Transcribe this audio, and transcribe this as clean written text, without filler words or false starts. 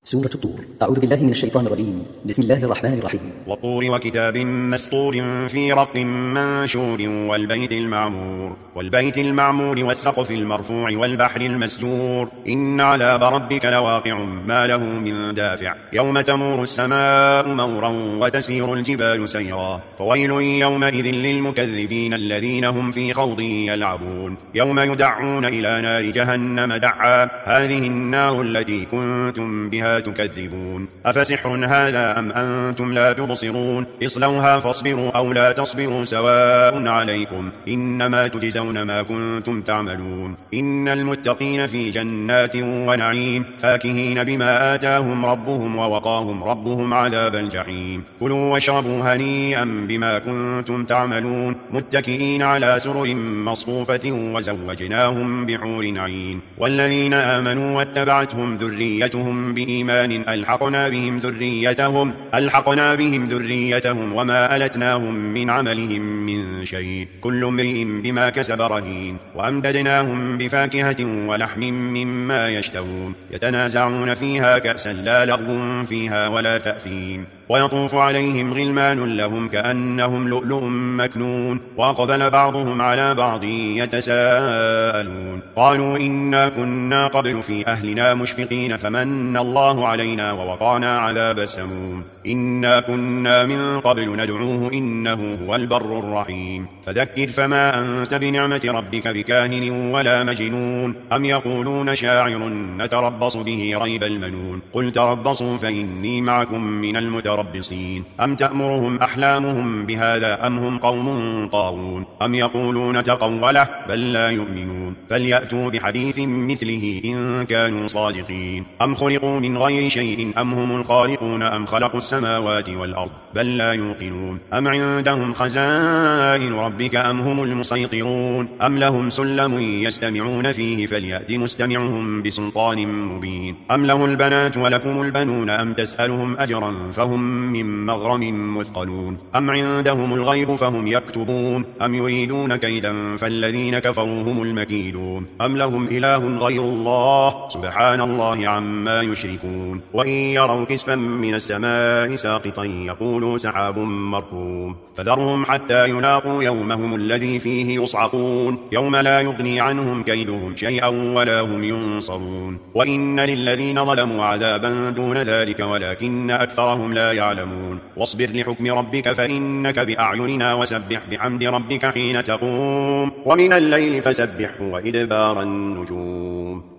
سورة الطور. أعوذ بالله من الشيطان الرجيم. بسم الله الرحمن الرحيم. والطور وكتاب مسطور في رق منشور والبيت المعمور والسقف المرفوع والبحر المسجور إن عذاب ربك لواقع ما له من دافع يوم تمور السماء مورا وتسير الجبال سيرا فويل يومئذ للمكذبين الذين هم في خوض يلعبون يوم يدعون إلى نار جهنم دعا هذه النار التي كنتم بها تكذبون أفسحر هذا أم أنتم لا تبصرون اصلوها فاصبروا أو لا تصبروا سواء عليكم إنما تجزون ما كنتم تعملون إن المتقين في جنات ونعيم فاكهين بما آتاهم ربهم ووقاهم ربهم عذاب الجحيم كلوا واشربوا هنيئا بما كنتم تعملون متكئين على سرر مصفوفة وزوجناهم بحور عين والذين آمنوا واتبعتهم ذريتهم بإيمان ألحقنا بهم ذريتهم وما ألتناهم من عملهم من شيء كل امرئ بما كسب رهين وأمددناهم بفاكهة ولحم مما يشتهون يتنازعون فيها كأسا لا لغو فيها ولا تأثيم ويطوف عليهم غلمان لهم كأنهم لؤلؤ مكنون وأقبل بعضهم على بعض يتساءلون قالوا إنا كنا قبل في أهلنا مشفقين فمن الله علينا ووقانا عذاب السموم إنا كنا من قبل ندعوه إنه هو البر الرحيم فذكر فما أنت بنعمة ربك بكاهن ولا مجنون أم يقولون شاعر نتربص به ريب المنون قل تربصوا فإني معكم من المتربصين أم تأمرهم أحلامهم بهذا أم هم قوم طاغون أم يقولون تقوله بل لا يؤمنون فليأتوا بحديث مثله إن كانوا صادقين أم خلقوا من غير شيء أم هم الخالقون أم خلقوا السماوات والأرض بل لا يوقنون أم عندهم خزائن ربك أم هم المسيطرون أم لهم سلم يستمعون فيه فليأت مستمعهم بسلطان مبين أم له البنات ولكم البنون أم تسألهم أجرا فهم من مغرم مثقلون أم عندهم الغيب فهم يكتبون أم يريدون كيدا فالذين كفروا هم المكيدون أم لهم إله غير الله سبحان الله عما يشركون وإن يروا كسفا من السماء ساقطا يقولوا سحاب مركوم فذرهم حتى يلاقوا يومهم الذي فيه يصعقون يوم لا يغني عنهم كيدهم شيئا ولا هم ينصرون وإن للذين ظلموا عذابا دون ذلك ولكن أكثرهم لا يعلمون واصبر لحكم ربك فإنك بأعيننا وسبح بحمد ربك حين تقوم ومن الليل فسبحه وإدبار النجوم